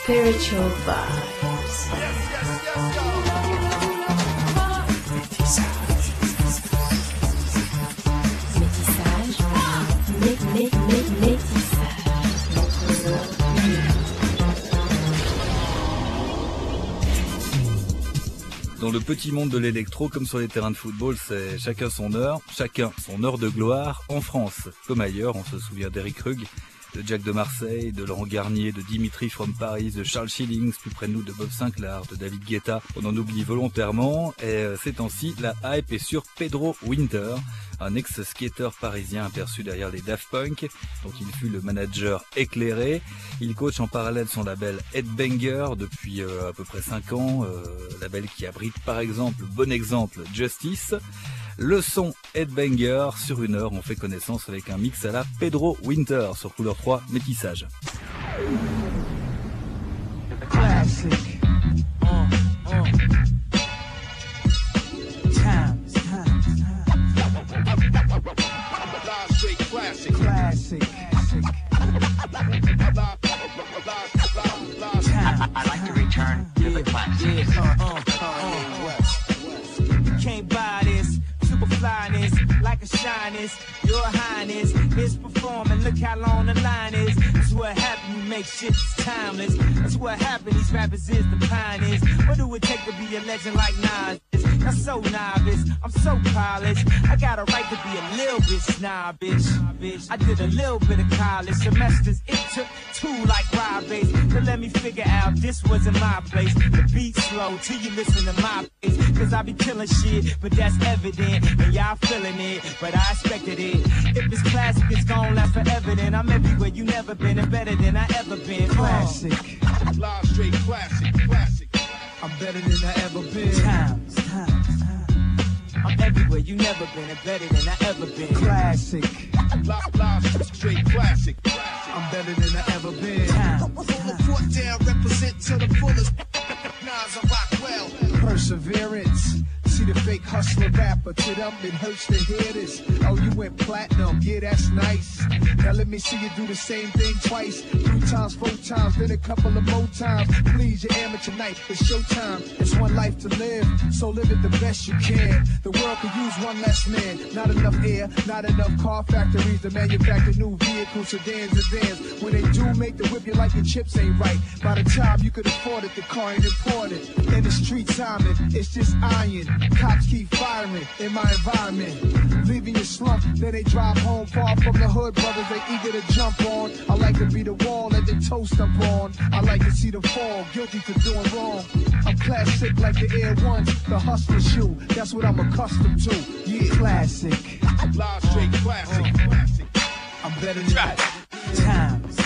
spiritual vibes. Dans le petit monde de l'électro, comme sur les terrains de football, c'est chacun son heure de gloire en France. Comme ailleurs, on se souvient d'Eric Rugg, de Jack de Marseille, de Laurent Garnier, de Dimitri from Paris, de Charles Schillings, plus près de nous de Bob Sinclair, de David Guetta. On en oublie volontairement, et ces temps-ci, la hype est sur Pedro Winter, un ex-skater parisien aperçu derrière les Daft Punk, dont il fut le manager éclairé. Il coach en parallèle son label Headbanger depuis à peu près 5 ans, label qui abrite par exemple, bon exemple, Justice. Le son Headbanger, sur 1 heure, on fait connaissance avec un mix à la Pedro Winter sur Couleur 3 Métissage. Classic. I like to return to the classics. Can't buy this. Super flyness, like a shyness, your highness. Here's performing, look how long the line is. That's what happened, you make shit timeless. That's what happened, these rappers is the pioneers. What do it take to be a legend like Nas? I'm so novice, I'm so polished. I got a right to be a little bit snobbish. I did a little bit of college semesters. It took 2 like ride bass to let me figure out this wasn't my place. The beat slow till you listen to my pace. Cause I be killing shit, but that's evident. And y'all feeling it, but I expected it. If it's classic, it's gon' last forever. Then I'm everywhere you never been and better than I ever been. Classic, live straight classic. I'm better than I ever been. Times. I'm everywhere you never been and better than I ever been. Classic, live straight classic. I'm better than I ever been. Hold the fort down, represent to the fullest. Nas, I rock well. Perseverance. See the fake hustler rapper, to them it hurts to hear this. Oh, you went platinum, yeah, that's nice. Now let me see you do the same thing twice. 3 times, 4 times, then a couple of more times. Please, your amateur night, it's showtime. It's one life to live, so live it the best you can. The world could use one less man. Not enough air, not enough car factories to manufacture new vehicles, sedans and vans. When they do make the whip, you like your chips ain't right. By the time you could afford it, the car ain't imported. In the street timing, it's just iron. Cops keep firing in my environment. Leaving your slump, then they drive home far from the hood. Brothers, they eager to jump on. I like to be the wall that they toast up on. I like to see them fall, guilty for doing wrong. I'm classic like the Air Ones, the hustler shoe. That's what I'm accustomed to. Yeah, classic. Live straight classic. I'm better than that. Times.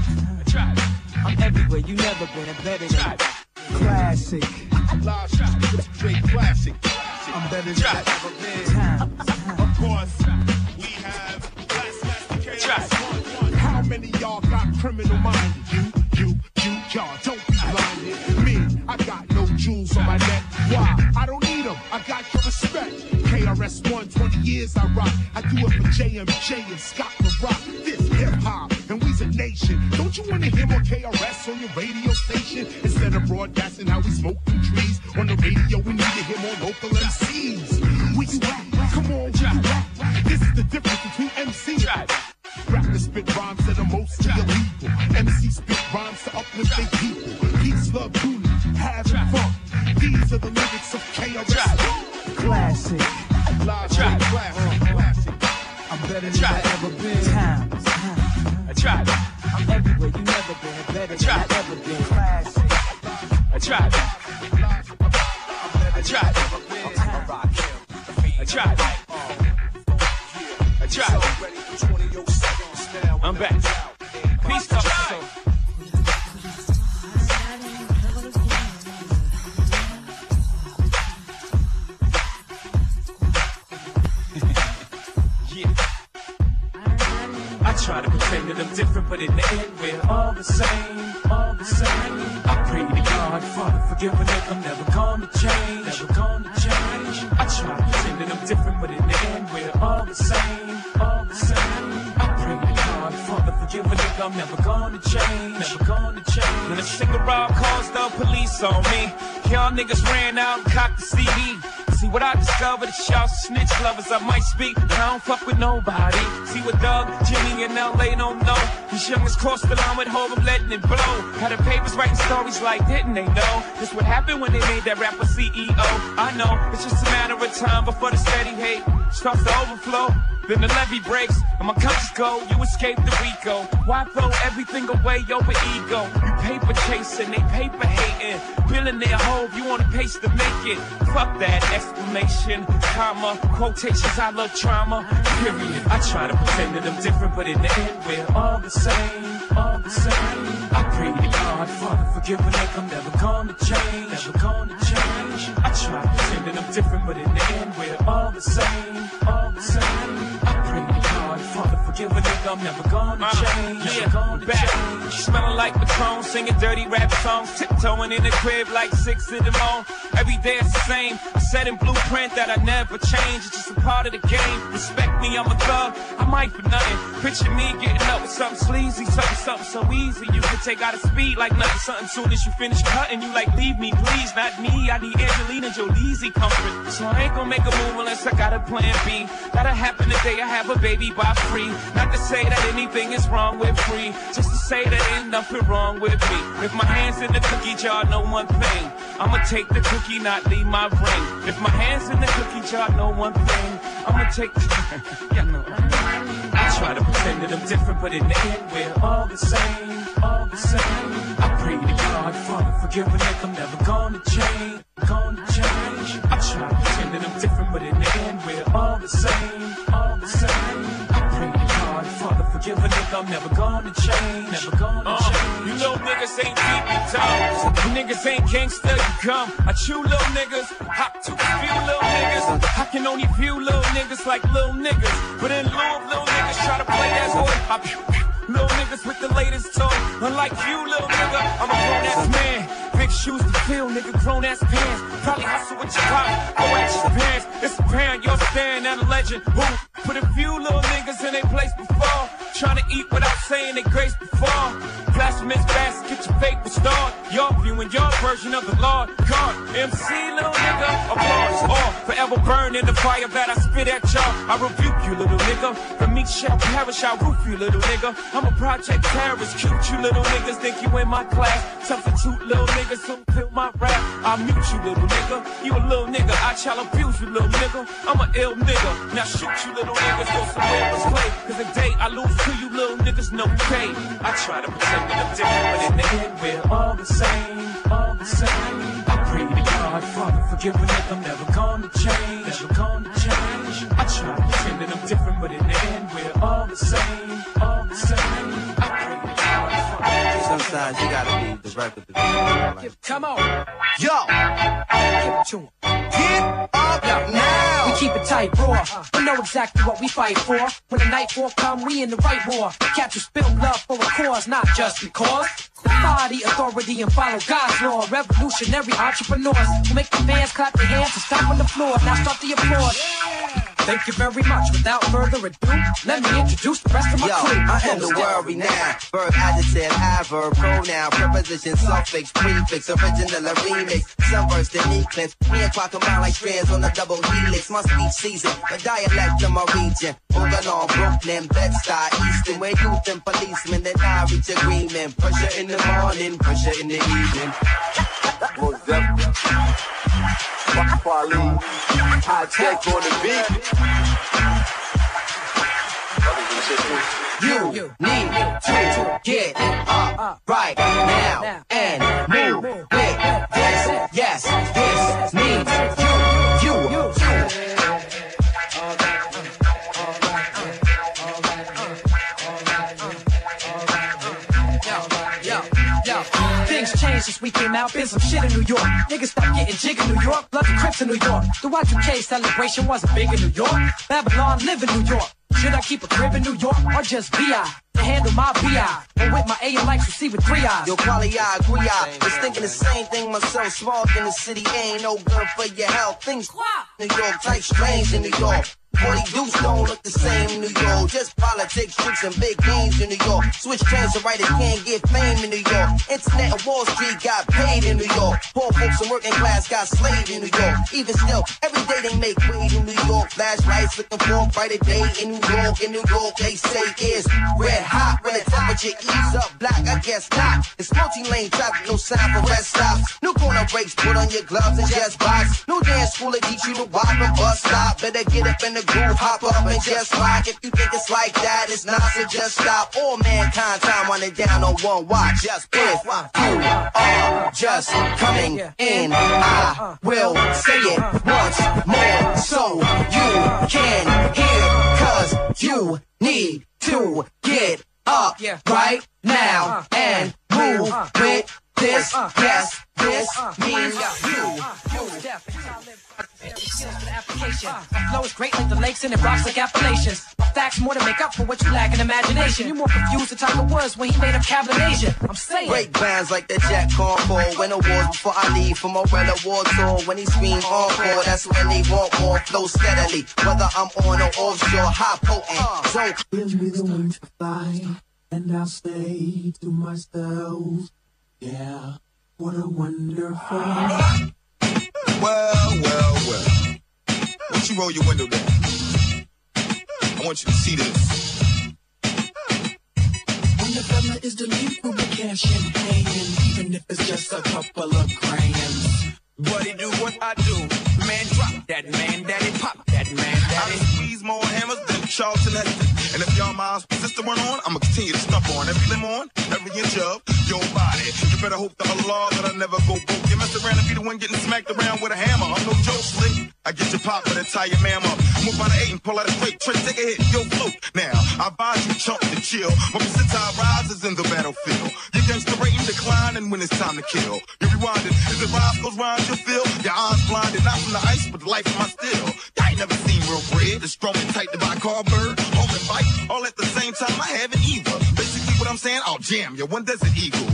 I'm everywhere you never been and better than that. Classic. Live straight classic. I'm better than I ever been. Of course, we have classification. How many y'all got criminal minded? Y'all don't be blinded. Me, I got no jewels on my neck. Why? I don't need them. I got your respect. KRS-One, 20 years I rock. I do it for JMJ and Scott LaRock. This hip hop, and we's a nation. Don't you wanna hear more KRS on your radio station? Instead of broadcasting how we smoke them trees on the radio, we need to hear more local MCs. We do rap, come on, we do rap. This is the difference between MC and rappers spit rhymes that are mostly illegal. MC spit rhymes to uplift their people. Peace, love, unity, having fun. These are the lyrics of KRS. Classic, live straight classic. I'm better than I ever been. Times. I'm everywhere you never been and better than I ever been. Classic. I tried. I'm back. Peace talk. I try to pretend that I'm different, but in the end we're all the same, all the same. I pray to God, Father, forgive me if I'm never gonna change, never gonna change. I try to pretend that I'm different, but in the end we're all the same, all the same. I pray to God, Father, forgive forgive a nigga, I'm never gonna change. Never gonna change. When a cigarette calls the police on me, y'all niggas ran out and cocked the CD. See what I discovered is y'all snitch lovers. I might speak, but I don't fuck with nobody. See what Doug, Jimmy, and LA don't know. These youngins crossed the line with hope of letting it blow. Had the papers writing stories like, didn't they know? This what happened when they made that rapper CEO. I know, it's just a matter of time before the steady hate starts to overflow. Then the levee breaks, and my conscience go, you escape the Rico. Why throw everything away over ego? You paper chasing, they paper hating. Billing their hope, you want a pace to make it. Fuck that exclamation, comma, quotations, I love trauma, period. I try to pretend that I'm different, but in the end, we're all the same, all the same. I pray to God, Father, forgive me like I'm never gonna change, never gonna change. I try to pretend that I'm different, but in the end, we're all the same, all the same. I pray to God, Father, forgive a nigga, I'm never gonna change, never gonna change. Smelling like Patron, singing dirty rap songs, tiptoeing in the crib like 6 in the morning. Every day it's the same, a set in blueprint that I never change. It's just a part of the game, respect me, I'm a thug, I might for nothing. Picture me getting up with something sleazy, something so easy. You can take out a speed like nothing, something soon as you finish cutting. You like, leave me please, not me, I need Angelina Jolie's comfort. So I ain't gonna make a move unless I got a plan B. That'll happen today, I have a baby by free. Not to say that anything is wrong with free, just to say that ain't nothing wrong with me. If my hand's in the cookie jar, know one thing, I'ma take the cookie, not leave my ring. If my hand's in the cookie jar, know one thing, I'ma take the yeah, no. I try to pretend that I'm different, but in the end, we're all the same, all the same. I pray to God, Father, forgive me like I'm never gonna change, gonna change. I try to pretend that I'm different, but in the end, we're all the same, all the same. I pray to God, Father, forgive a nigga, I'm never gonna change, never gonna change. You little niggas ain't deep, you dumb. You niggas ain't gangsta, you come. I chew little niggas, hop to a few little niggas. I can only view little niggas like little niggas, but in lieu of little niggas try to play that boy, I pew pew. Little niggas with the latest talk. Unlike you, little nigga, I'm a grown-ass man. Big shoes to fill, nigga, grown-ass pants. Probably hustle with your pop, go at your pants. It's apparent you're staring at a legend who put a few little niggas in their place before. Trying to eat without saying they grace before. Blasphemous bastards, get your fake start. Y'all viewing your version of the Lord God. MC, little nigga, applause. Or forever burn in the fire that I spit at y'all. I rebuke you, little nigga. The meat shall perish, I'll roof you, little nigga. I'm a project terrorist, cute you little niggas think you in my class. Substitute little niggas who feel my rap. I'll mute you, little nigga. You a little nigga, I shall abuse you, little nigga. I'm a ill nigga. Now shoot you, little niggas, go somewhere, let's play. Cause the day I lose to you, little niggas, no pay. I try to pretend that I'm different, but in the end, we're all the same, all the same. I pray to God, Father, forgive me like I'm never gonna change, never gonna change. I try to pretend that I'm different, but in the end, we're all the same, all the same. I pray to God, Father. Sometimes you gotta be direct with the people. Come on. Yo, Give it to him. get up now. We keep it tight, raw. We know exactly what we fight for. When the nightfall come, we in the right war. Capture, spill love for a cause, not just because. Defy the authority and follow God's law. Revolutionary entrepreneurs who make the fans clap their hands and stomp on the floor. Now start the applause. Thank you very much. Without further ado, let me introduce the rest of my crew. I am the world renowned. Verb, adjective, adverb, pronoun, preposition, suffix, prefix, original or remix. Some verse the eclipse. Me and Quack around like strands on a double helix. My speech season, the dialect of my region. Moving on Brooklyn, Bed-Stuy, Easton, where youth and policemen then I reach agreement. Pressure in the morning, pressure in the evening. Most definitely. Quality, high tech on the beat. You need to get up right now and move with this. Yes, this means you. Things changed since we came out. Been some shit in New York. Niggas stop getting jig in New York. Love the Crips in New York. The Y2K celebration wasn't big in New York. Babylon live in New York. Should I keep a crib in New York or just B.I. to handle my B.I.? When with my A and likes to see with 3 eyes. Yo, quality, I agree, I was thinking the same thing myself. Small in the city ain't no good for your health. Things New York type strange in New York. 40 dudes don't look the same in New York. Just politics, tricks, and big games in New York. Switch trains so writers can't get fame in New York. Internet and Wall Street got paid in New York. Poor folks and working class got slaved in New York. Even still, every day they make weight in New York. Flashlights looking for a brighter day in New York. In New York, they say it's red hot. When the temperature ease up black, I guess not. It's multi-lane traffic, no sign for rest stops. No corner brakes, put on your gloves and just box. No dance school that teach you to walk and bus stop. Better get up in the groove, hop up and just rock. If you think it's like that, it's not, so just stop. All mankind time on it down on one watch. Just if you are just coming in, I will say it once more so you can hear, cause you need to get up right now and move with this. Yes, this means you. My flow is great like the lakes and it rocks like Appalachians. My facts more to make up for what you lack in imagination. You more confused than Tiger was when he made up Cabination. I'm saying break bands like the Jack Concord. Win awards before I leave for Morella War Tour. When he scream encore, that's when they want more. Flow steadily, whether I'm on or offshore, high potent. So give me the wings to fly, and I'll say to myself, yeah, what a wonderful. Well. Won't you roll your window down? I want you to see this. When the fella is delinquent with cash in hand, even if it's just a couple of grams. Buddy, do what I do. Man, drop that man, daddy, pop that man, daddy. I squeeze more hammers than Charlton Heston. And if y'all mom's sister run on, I'ma continue to stump on every limb on, every inch of your body. You better hope to Allah that I never go broke. You mess around and be the one getting smacked around with a hammer. I'm no joke, slick. I get your pop and tie your mam up. Move by the 8 and pull out a straight trick, take a hit, yo, float. Now, I advise you chump to chill. My percentile rises in the battlefield. Your gangster rating declining when it's time to kill. You rewind it, is it Roscoe's rhymes you feel? Your eyes blinded, not from the ice, but the life of my steel. I ain't never seen real bread. It's strong and tight to buy car bird, home and bike, all at the same time. I haven't either. Basically what I'm saying, I'll jam you, one Desert Eagle.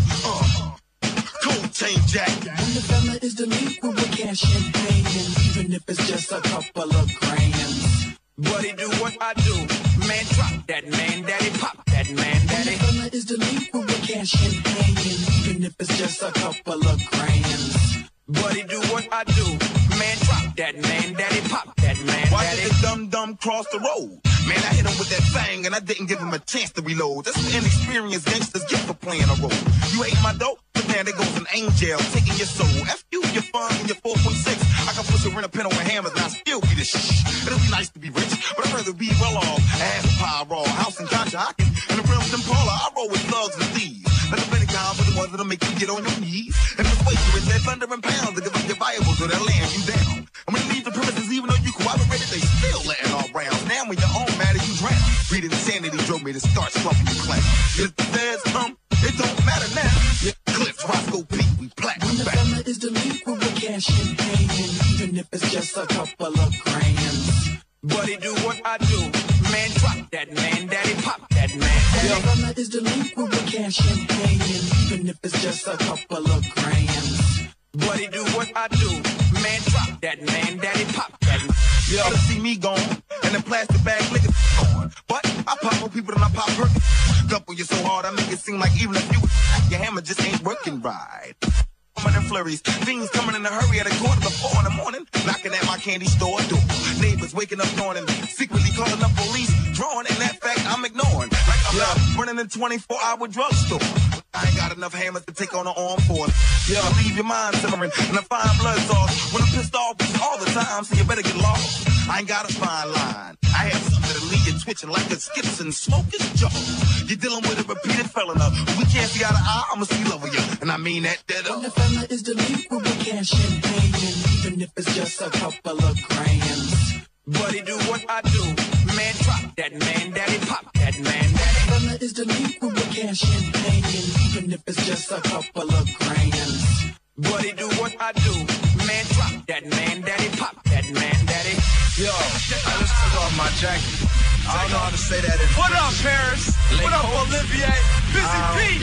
Cold chain jacket. When the fella is delinquent with cash in hand, even if it's just a couple of grams. Buddy, do what I do. Man, drop that man, daddy, pop that man, daddy. When the fella is delinquent with cash in hand, even if it's just a couple of grams. Buddy, do what I do. Man, drop that man, daddy, pop that man, why daddy. did the dumb cross the road? Man, I hit him with that fang and I didn't give him a chance to reload. That's what inexperienced gangsters get for playing a role. You hate my dope? But man, there goes an angel taking your soul. F you, your fun, and your 4.6. I can push a rent a pen with hammers and I still be the shh. It'll be nice to be rich, but I'd rather be well off. Ass a pie raw, house and Concha Hockin. And the rims and Paula, I roll with thugs and thieves. Like the Pentagon for the ones that'll make you get on your knees. And persuade you with that thunder and pounds to give up your Bibles or they'll land you down. And when you leave the premises, even though you cooperated, they still letting all rounds. Now when you're home, matter you drown. Reading insanity drove me to start slumping your class. If the feds come, it don't matter now. Yeah, Cliff, Roscoe, Pete, we platinum when the back. fella is delinquent with cash in hand, even if it's just a couple of grams. Buddy, do what I do. Man, drop that man, daddy, pop that man, When daddy. the fella is delinquent with cash in hand, even if it's just a couple of grams. Buddy, do what I do. Man, drop that man, daddy, pop that man. You ought to see me gone, and the plastic bag niggas gone. But I pop more people than I pop Perkins. Dump on you so hard, I make it seem like even if you your hammer just ain't working right. Coming in flurries, things coming in a hurry at 3:45 in the morning, knocking at my candy store door. Neighbors waking up yawning, secretly calling up police, drawing, and that fact I'm ignoring. Like I'm out running a 24-hour drugstore. I ain't got enough hammers to take on an armed force. Yeah, leave your mind simmering and a fine blood sauce. When I'm pissed off all the time, so you better get lost. I ain't got a fine line. I have something to leave you twitching like a skips and smoke his jaw. You're dealing with a repeated felon. We can't see eye to eye, I'ma see love with you. And I mean that dead When the up. fella is delinquent with cash in hand, even if it's just a couple of grams. Buddy, do what I do. Man, drop that man, daddy, pop that man, daddy. Fella is delinquent with cash in hand, even if it's just a couple of grams. Buddy, do what I do. Man, drop that man, daddy, pop that man, daddy. Yo, I just took off my jacket. I don't know how to say that in What up, Paris? What up, Olivier? Busy Bee.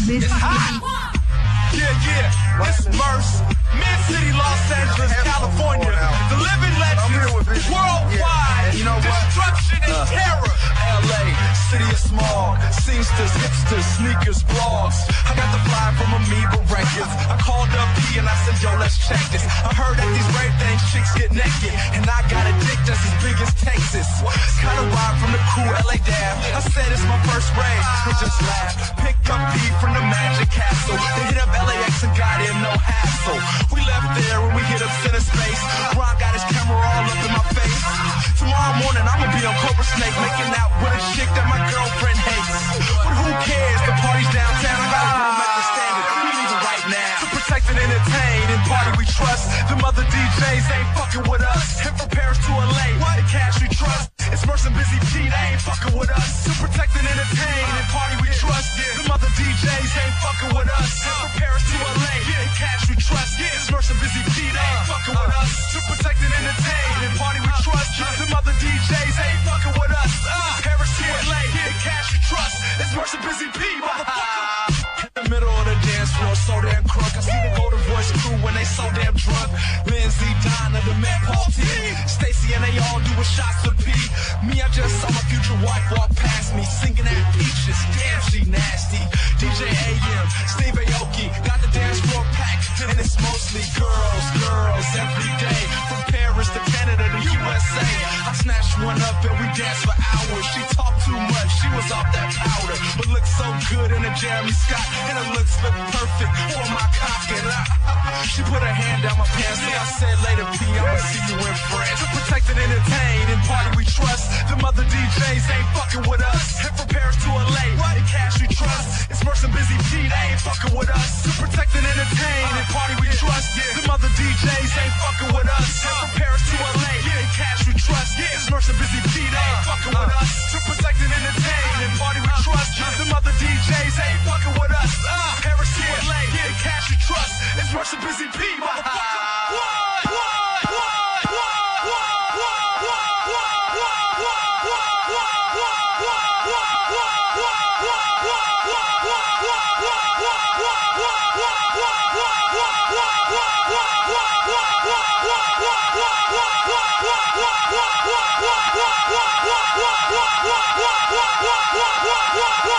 Yeah, it's Merce, Mid-City, Los Angeles, California. The living legends, worldwide. You know what? Destruction and terror. LA, city of smog, seamsters, hipsters, sneakers, blogs. I got the fly from Amoeba Records. I called up P and I said, yo, let's check this. I heard that these rape things chicks get naked, and I got a dick that's as big as Texas. Kinda ride from the cool LA dab. I said it's my first rave, they just laughed. Picked up P from the Magic Castle. They hit up LAX and got in no hassle. We left there when we hit up center space. Ron got his camera all up in my face. Tomorrow morning I'ma be on Cobra Snake, making out with a chick that my girlfriend hates. But who cares? The party's downtown. I got a room at the standard. We leaving right now. To protect and entertain and party we trust. Them other DJs ain't fucking with us. And from Paris to LA, the cash we trust. It's Merce and Busy P, they ain't fucking with us. To protect and entertain and party we trust. Them other DJs ain't fucking with us. And from Paris to LA, the cash we trust. It's Merce and Busy P, they ain't fucking with us. To protect and entertain and party we trust. Them other DJs ain't fucking with us. Paris to LA, the cash we trust. It's Merce and Busy P, motherfucker. In the middle of the dance floor, so damn crunk. I see the Golden Voice crew when they so damn drunk. Lindsay, Donna, the man Paul T, Stacy, and they all doing shots of P. Me, I just saw my future wife walk past me, singing at Peaches. Damn, she nasty. DJ AM, Steve Aoki, got the dance floor packed, and it's mostly girls, girls every day. From Paris to Canada to USA. I snatched one up and we danced for hours. She talked too much, she was off that powder, but looked so good in a Jeremy Scott, and her looks look perfect for my cock. And she put her hand down my pants, so I said later P, I'ma see you in France. To protect and entertain and party we trust. Them other DJs ain't fucking with us. And from Paris to LA, the cash we trust. It's Merce and Busy P, they ain't fucking with us. To protect and entertain and party we trust. Them other DJs ain't fucking with us. And from Paris to LA, the cash we trust. It's Merce and Busy P, they ain't fucking with us. To protect and entertain and party we trust. Them other DJs ain't fucking with us. Paris to LA, the cash we trust. It's Merce and Busy P, motherfucker.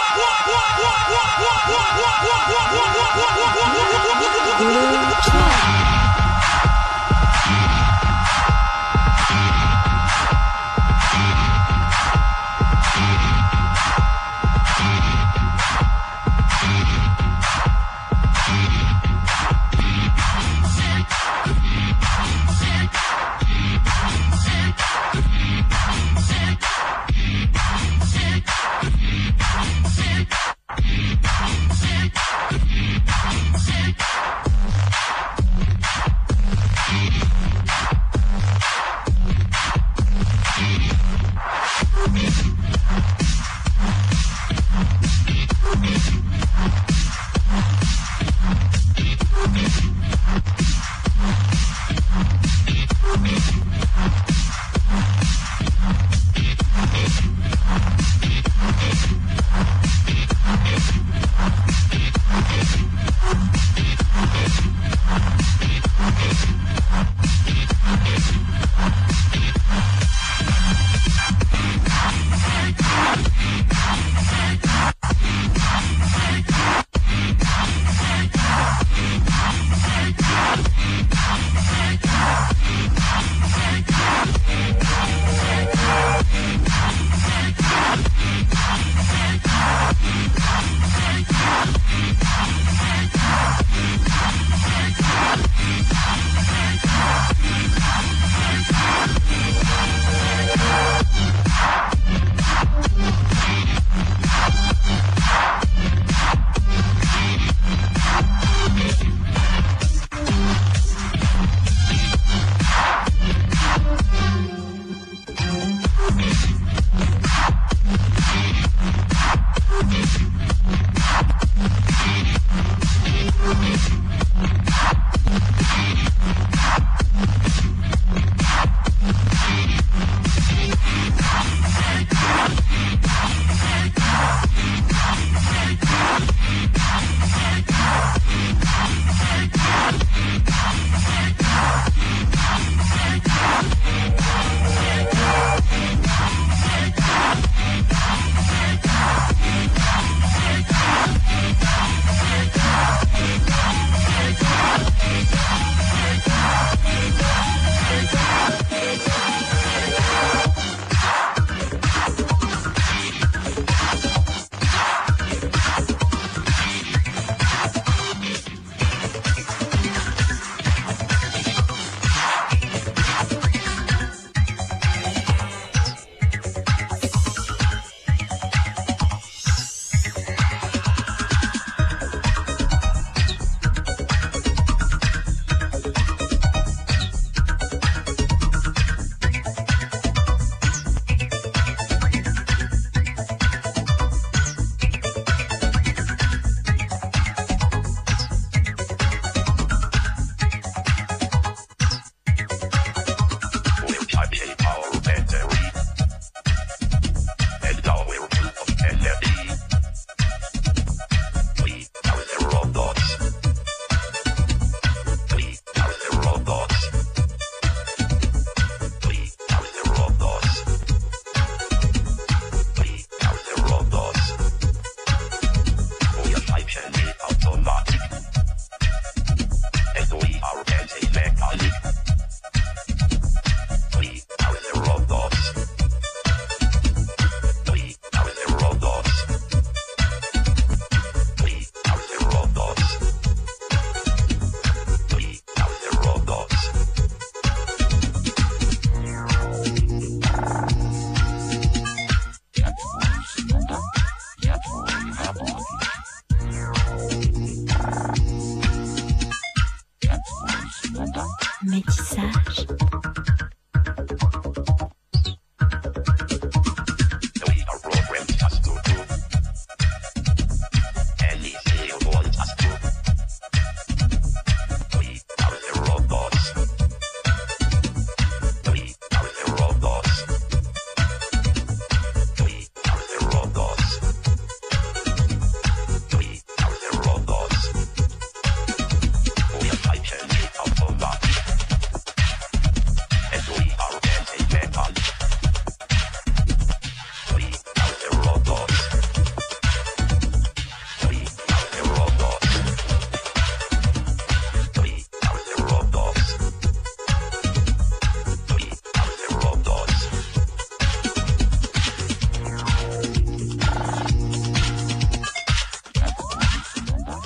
Blue Track.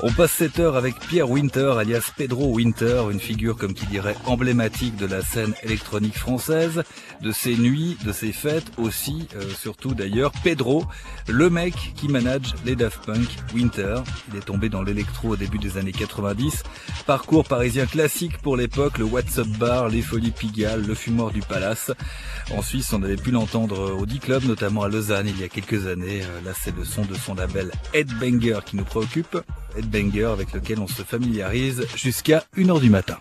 On passe cette heure avec Pierre Winter, alias Pedro Winter, une figure comme qui dirait emblématique de la scène électronique française, de ses nuits, de ses fêtes aussi, surtout d'ailleurs. Pedro, le mec qui manage les Daft Punk. Winter, il est tombé dans l'électro au début des années 90. Parcours parisien classique pour l'époque, le What's Up Bar, les Folies Pigalle, le Fumoir du Palace. En Suisse, on avait pu l'entendre au D-Club, notamment à Lausanne il y a quelques années. Là, c'est le son de son label Headbanger qui nous préoccupe. Headbanger avec lequel on se familiarise jusqu'à 1h du matin.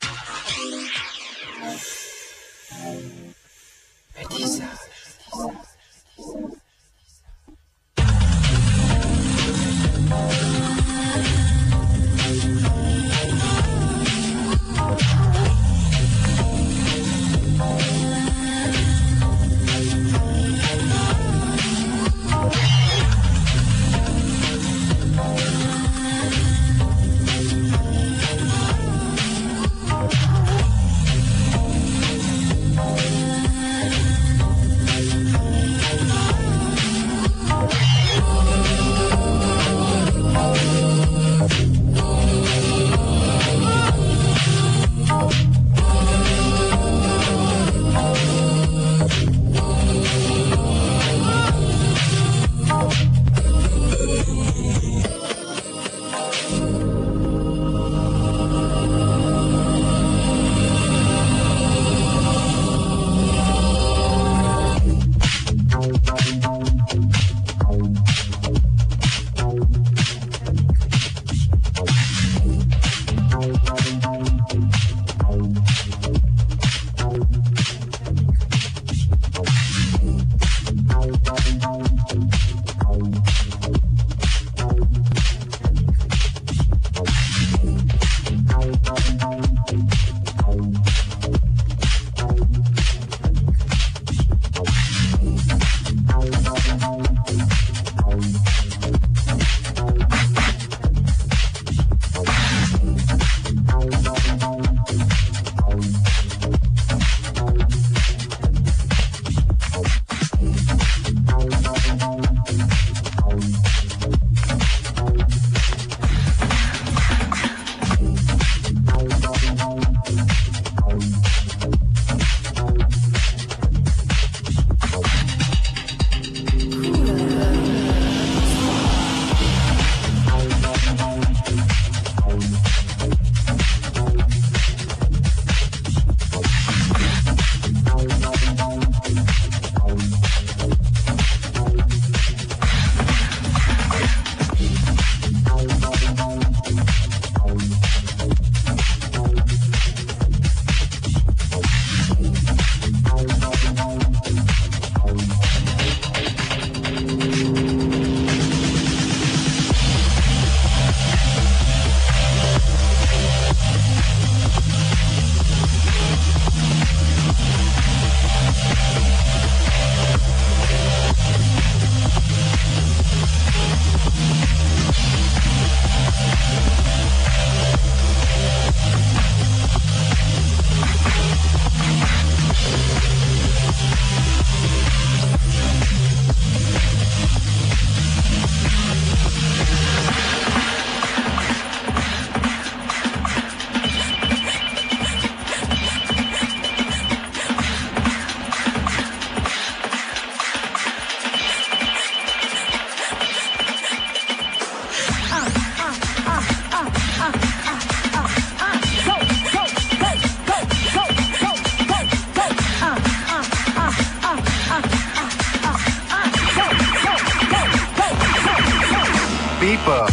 Beeper.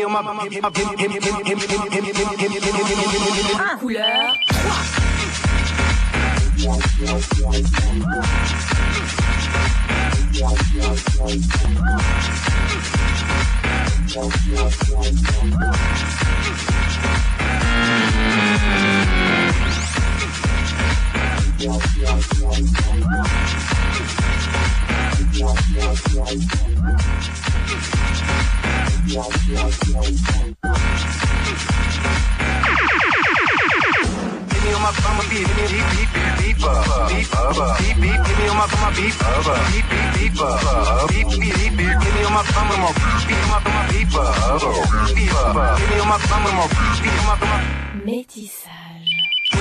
Couleur 3. Métissage.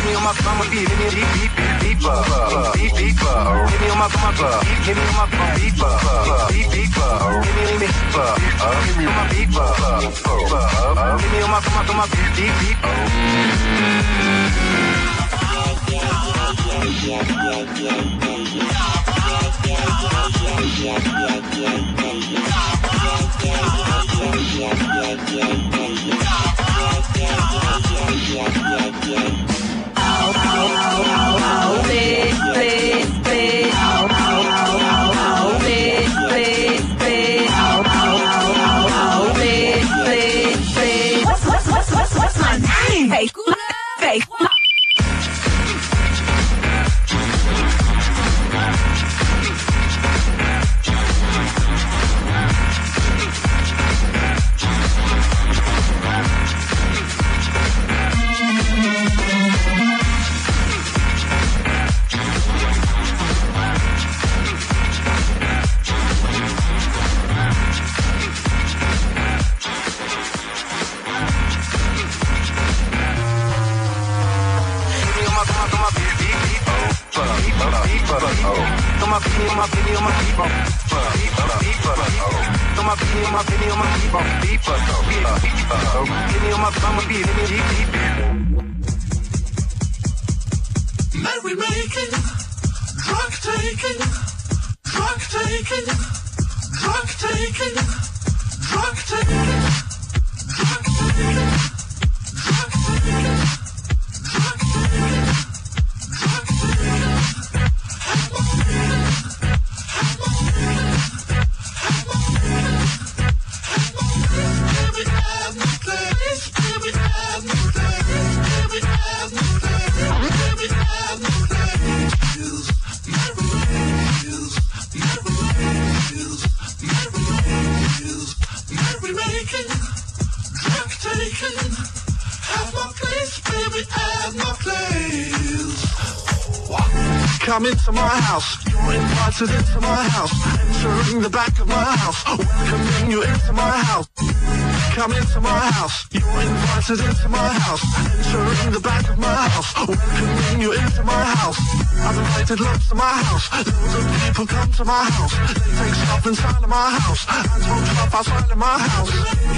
What's my name? Hey, hey. Merry making, drug taking, drug taking, drug taking, drug taking, drug taking, drug taking, drug taking, drug Come into my house, you're invited into my house. Entering the back of my house, welcoming you into my house. Come into my house, you're invited into my house. Entering the back of my house, welcoming you into my house. I've invited lots to my house, loads of people come to my house. They take stuff inside of my house, and smoke stuff outside of my house.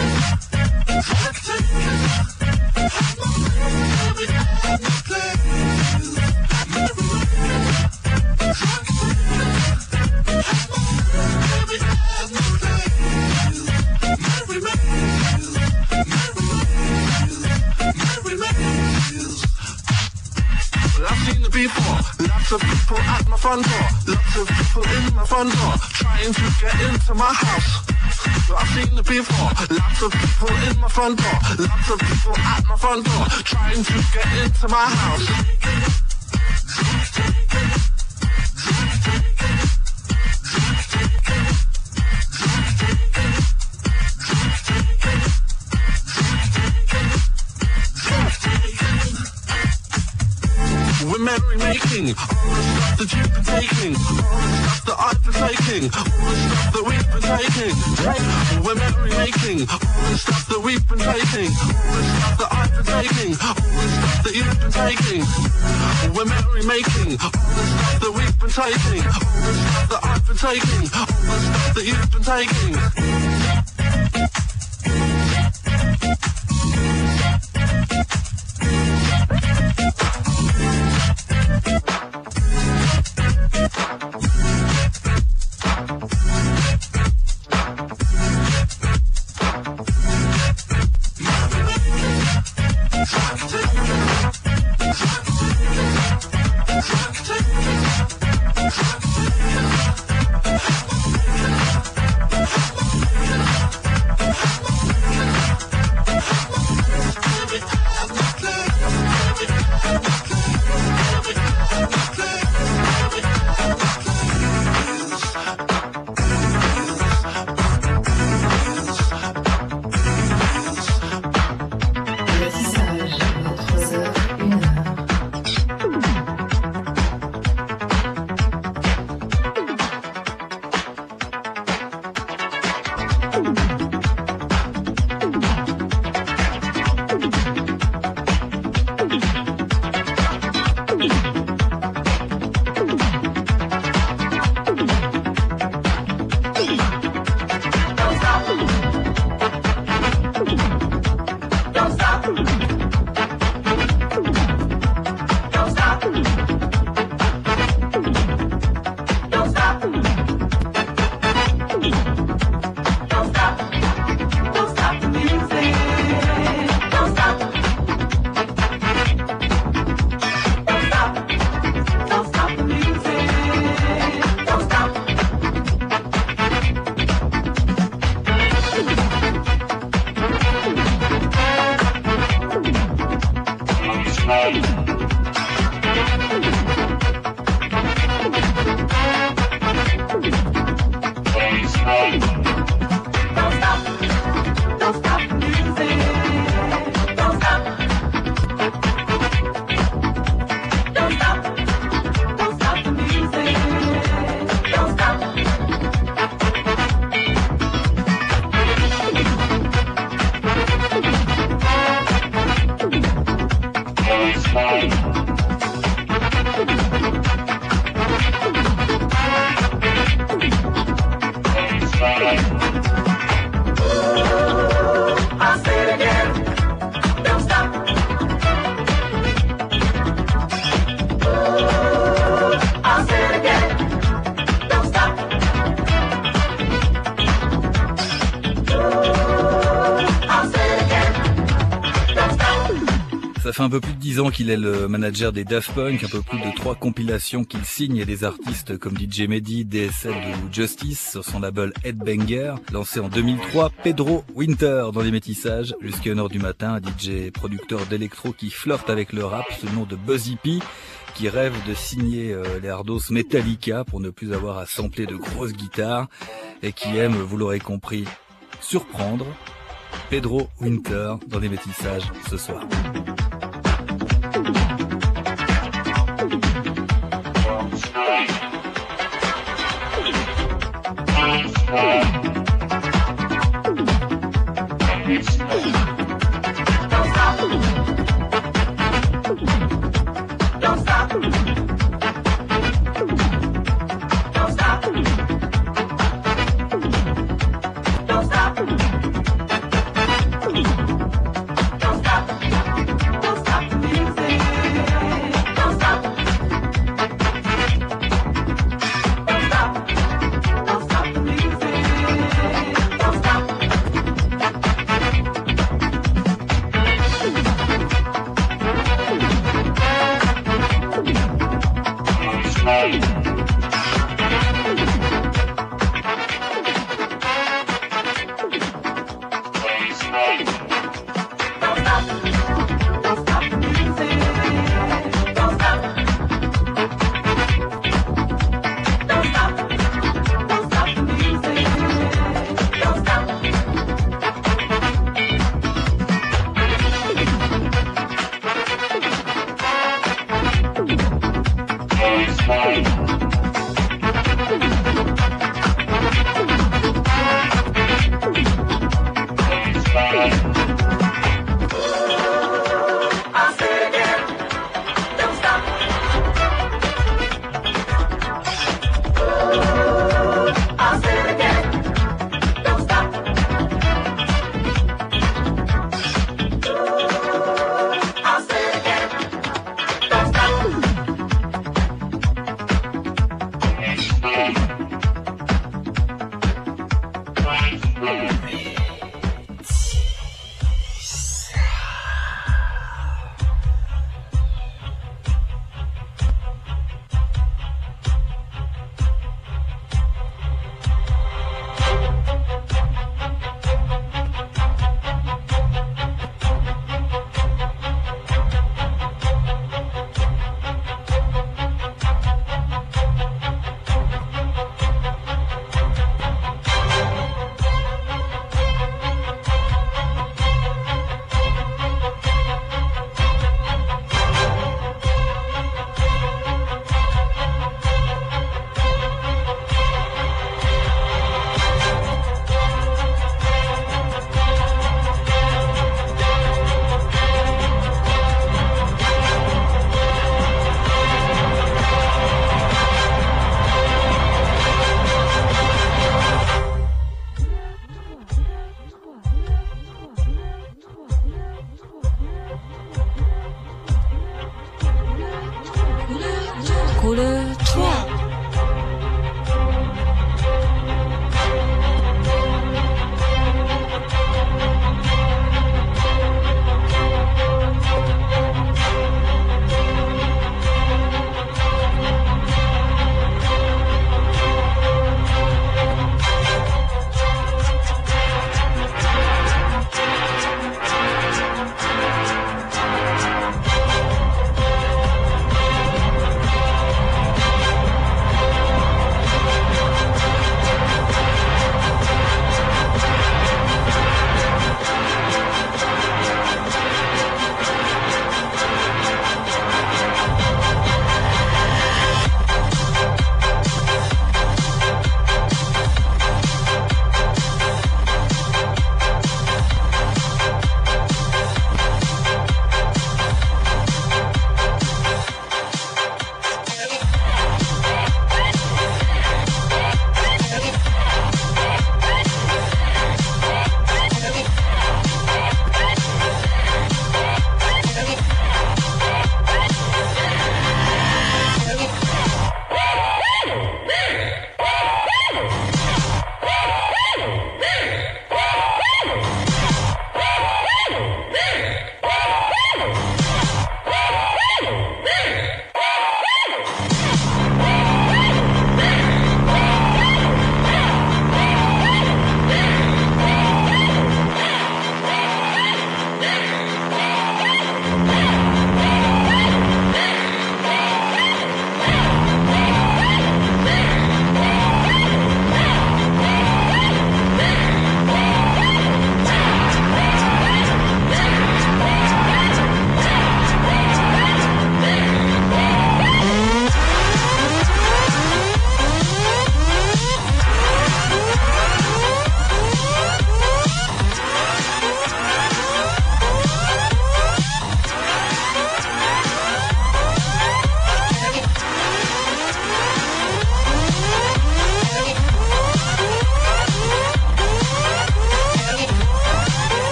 I've seen it before, lots of people at my front door, lots of people in my front door, trying to get into my house. I've seen it before, lots of people in my front door, lots of people at my front door, trying to get into my house. We're merry-making, all the stuff that you've been taking, all the stuff that I've been taking, all the stuff that we've been taking. We're merry-making, all the stuff that we've been taking, all the stuff that I've been taking, all the stuff that you've been taking. We're merry-making, all the stuff that we've been taking, all the stuff that I've been taking, all the stuff that you've been taking. Drug Ça fait un peu plus de 10 ans qu'il est le manager des Daft Punk, un peu plus de 3 compilations qu'il signe et des artistes comme DJ Mehdi, DSL ou Justice sur son label Headbanger. Lancé en 2003, Pedro Winter dans les métissages jusqu'à 1h du matin, un DJ producteur d'électro qui flirte avec le rap sous le nom de Buzzy P, qui rêve de signer les hardos Metallica pour ne plus avoir à sampler de grosses guitares et qui aime, vous l'aurez compris, surprendre. Pedro Winter dans les métissages ce soir.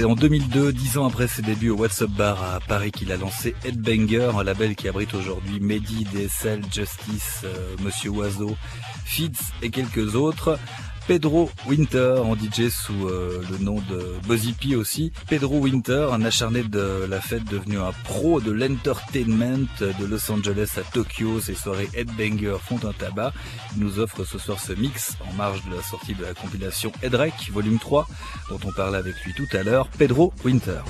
C'est en 2002, 10 ans après ses débuts au What's Up Bar à Paris, qu'il a lancé Headbanger, un label qui abrite aujourd'hui Mehdi, DSL, Justice, Monsieur Oiseau, Fids et quelques autres. Pedro Winter en DJ sous le nom de Buzzy P aussi. Pedro Winter, un acharné de la fête devenu un pro de l'entertainment de Los Angeles à Tokyo. Ses soirées Headbanger font un tabac. Il nous offre ce soir ce mix en marge de la sortie de la compilation Headrec volume 3 dont on parlait avec lui tout à l'heure. Pedro Winter.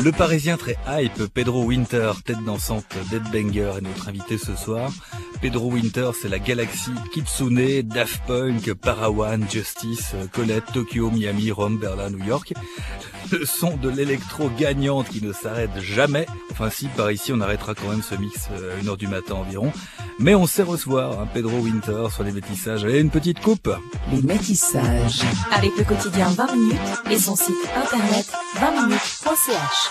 Le Parisien très hype, Pedro Winter, tête dansante d'Headbanger, est notre invité ce soir. Pedro Winter, c'est la galaxie Kitsune, Daft Punk, Parawan, Justice, Colette, Tokyo, Miami, Rome, Berlin, New York. Le son de l'électro gagnante qui ne s'arrête jamais. Enfin si, par ici on arrêtera quand même ce mix à 1h du matin environ. Mais on sait recevoir Pedro Winter sur les métissages. Allez, une petite coupe. Les métissages. Avec le quotidien 20 minutes et son site internet 20minutes.ch.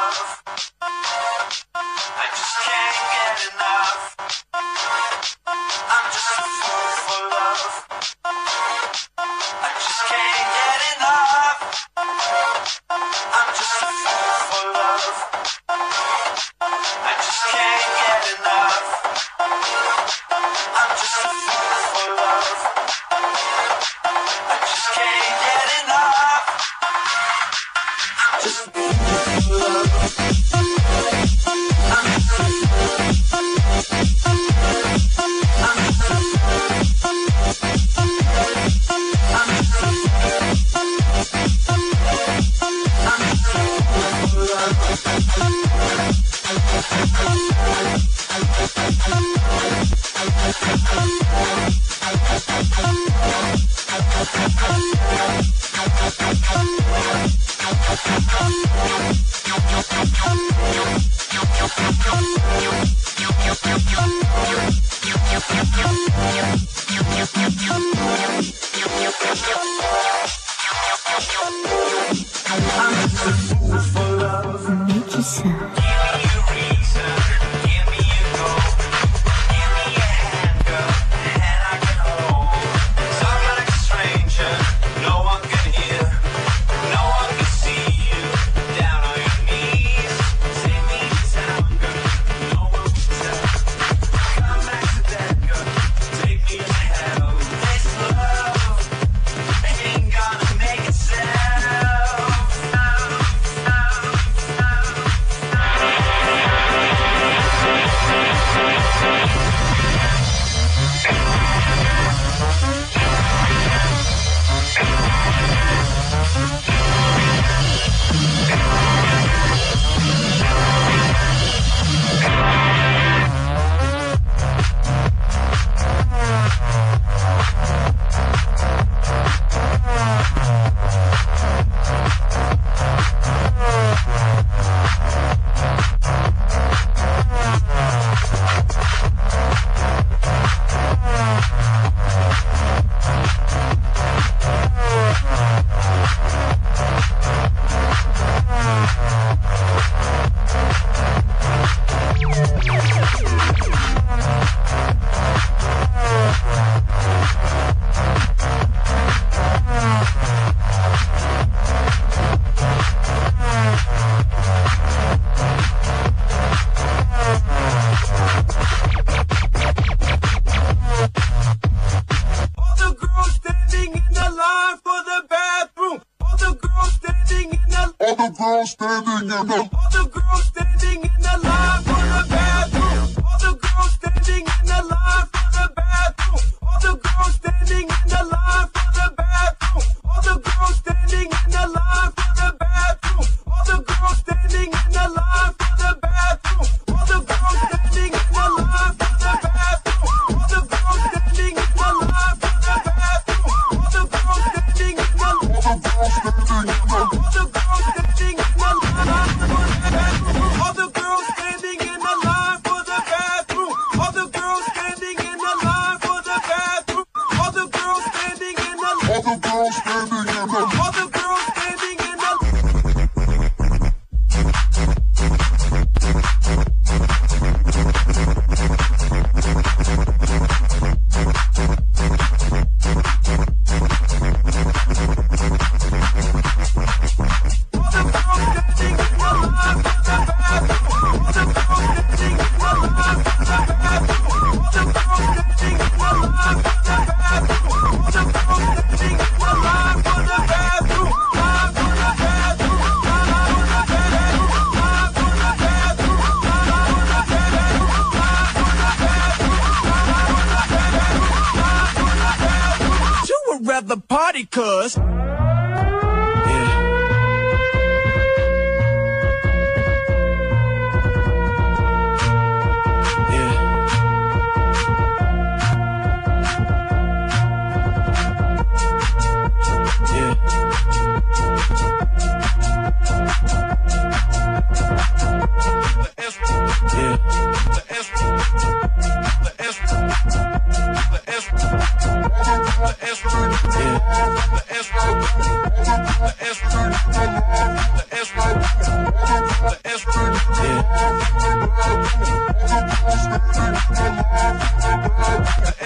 The party, cuz. Yeah.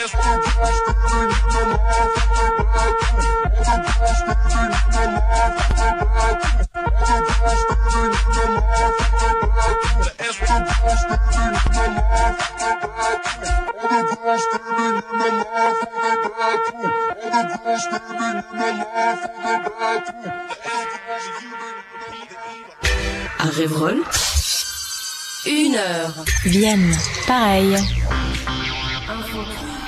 À Révreux, 1 heure. Vienne, pareil. Info.